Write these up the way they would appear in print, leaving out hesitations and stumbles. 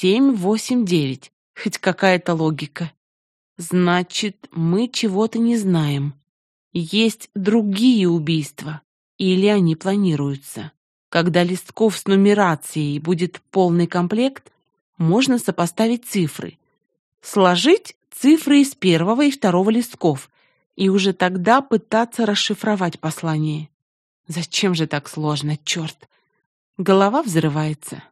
7, 8, 9. Хоть какая-то логика. Значит, мы чего-то не знаем. Есть другие убийства. Или они планируются. Когда листков с нумерацией будет полный комплект, можно сопоставить цифры. Сложить цифры из первого и второго листков. И уже тогда пытаться расшифровать послание. Зачем же так сложно, черт? Голова взрывается.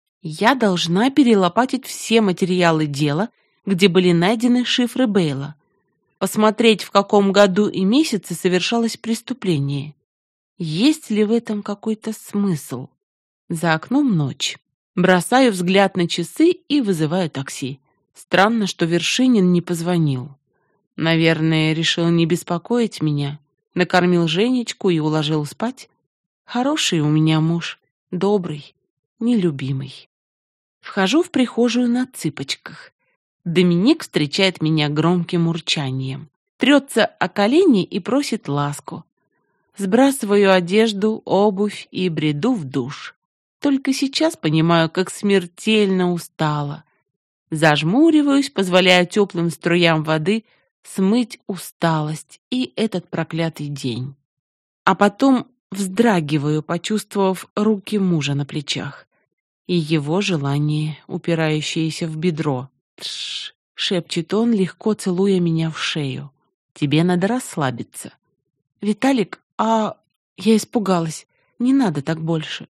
Я должна перелопатить все материалы дела, где были найдены шифры Бейла. Посмотреть, в каком году и месяце совершалось преступление. Есть ли в этом какой-то смысл? За окном ночь. Бросаю взгляд на часы и вызываю такси. Странно, что Вершинин не позвонил. Наверное, решил не беспокоить меня. Накормил Женечку и уложил спать. Хороший у меня муж. Добрый, нелюбимый. Вхожу в прихожую на цыпочках. Доминик встречает меня громким урчанием. Трется о колени и просит ласку. Сбрасываю одежду, обувь и бреду в душ. Только сейчас понимаю, как смертельно устала. Зажмуриваюсь, позволяя теплым струям воды смыть усталость и этот проклятый день. А потом вздрагиваю, почувствовав руки мужа на плечах. И его желание, упирающееся в бедро. «Тш!» — шепчет он, легко целуя меня в шею. «Тебе надо расслабиться». «Виталик, а...» Я испугалась. «Не надо так больше».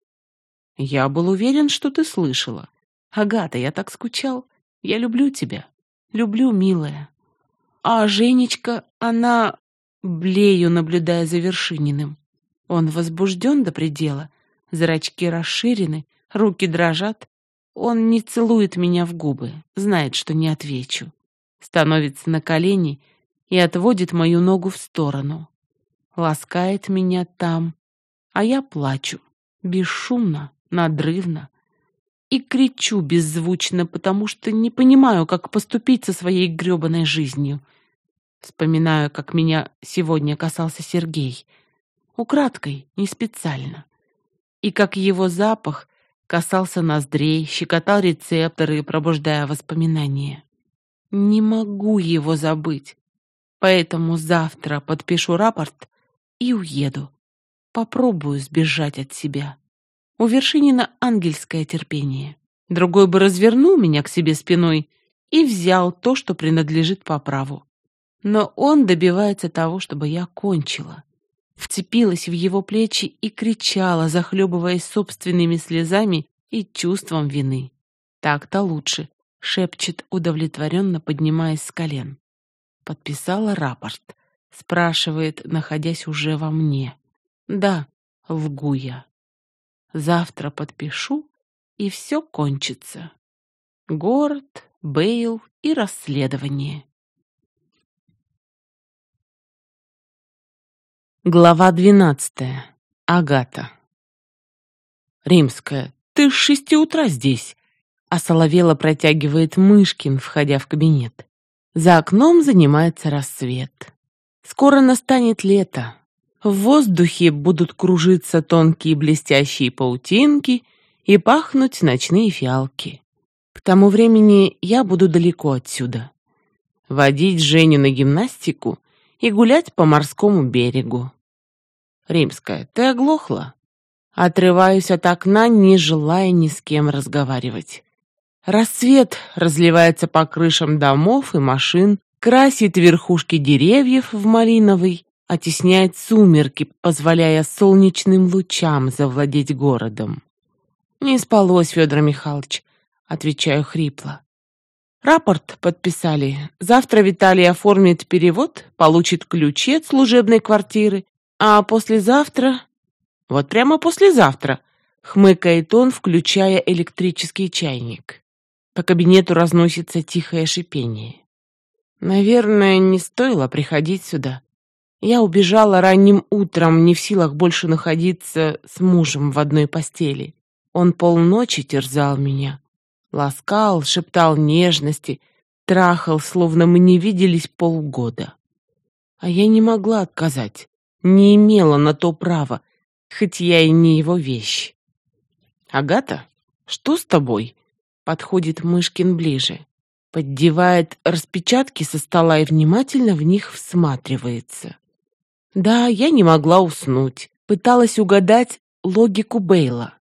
«Я был уверен, что ты слышала. Агата, я так скучал. Я люблю тебя. Люблю, милая». «А Женечка, она...» Блею, наблюдая за Вершининым. Он возбужден до предела. Зрачки расширены, руки дрожат. Он не целует меня в губы, знает, что не отвечу. Становится на колени и отводит мою ногу в сторону. Ласкает меня там, а я плачу, бесшумно, надрывно. И кричу беззвучно, потому что не понимаю, как поступить со своей грёбаной жизнью. Вспоминаю, как меня сегодня касался Сергей. Украдкой, не специально. И как его запах касался ноздрей, щекотал рецепторы, пробуждая воспоминания. Не могу его забыть. Поэтому завтра подпишу рапорт и уеду. Попробую сбежать от себя. У Вершинина ангельское терпение. Другой бы развернул меня к себе спиной и взял то, что принадлежит по праву. Но он добивается того, чтобы я кончила. Вцепилась в его плечи и кричала, захлебываясь собственными слезами и чувством вины. «Так-то лучше», — шепчет удовлетворенно, поднимаясь с колен. Подписала рапорт. Спрашивает, находясь уже во мне. «Да», — лгу я. «Завтра подпишу, и все кончится. Город, Бейл и расследование». Глава 12. Агата. «Римская, ты с 6 утра здесь», — осоловело протягивает Мышкин, входя в кабинет. За окном занимается рассвет. Скоро настанет лето. В воздухе будут кружиться тонкие блестящие паутинки и пахнуть ночные фиалки. К тому времени я буду далеко отсюда. Водить Женю на гимнастику и гулять по морскому берегу. «Римская, ты оглохла?» Отрываюсь от окна, не желая ни с кем разговаривать. Рассвет разливается по крышам домов и машин, красит верхушки деревьев в малиновый, оттесняет сумерки, позволяя солнечным лучам завладеть городом. «Не спалось, Федор Михайлович», — отвечаю хрипло. «Рапорт подписали. Завтра Виталий оформит перевод, получит ключи от служебной квартиры, а послезавтра...» «Вот прямо послезавтра», — хмыкает он, включая электрический чайник. По кабинету разносится тихое шипение. Наверное, не стоило приходить сюда. Я убежала ранним утром, не в силах больше находиться с мужем в одной постели. Он полночи терзал меня. Ласкал, шептал нежности, трахал, словно мы не виделись полгода. А я не могла отказать, не имела на то права, хоть я и не его вещь. «Агата, что с тобой?» Подходит Мышкин ближе, поддевает распечатки со стола и внимательно в них всматривается. Да, я не могла уснуть. Пыталась угадать логику Бейла.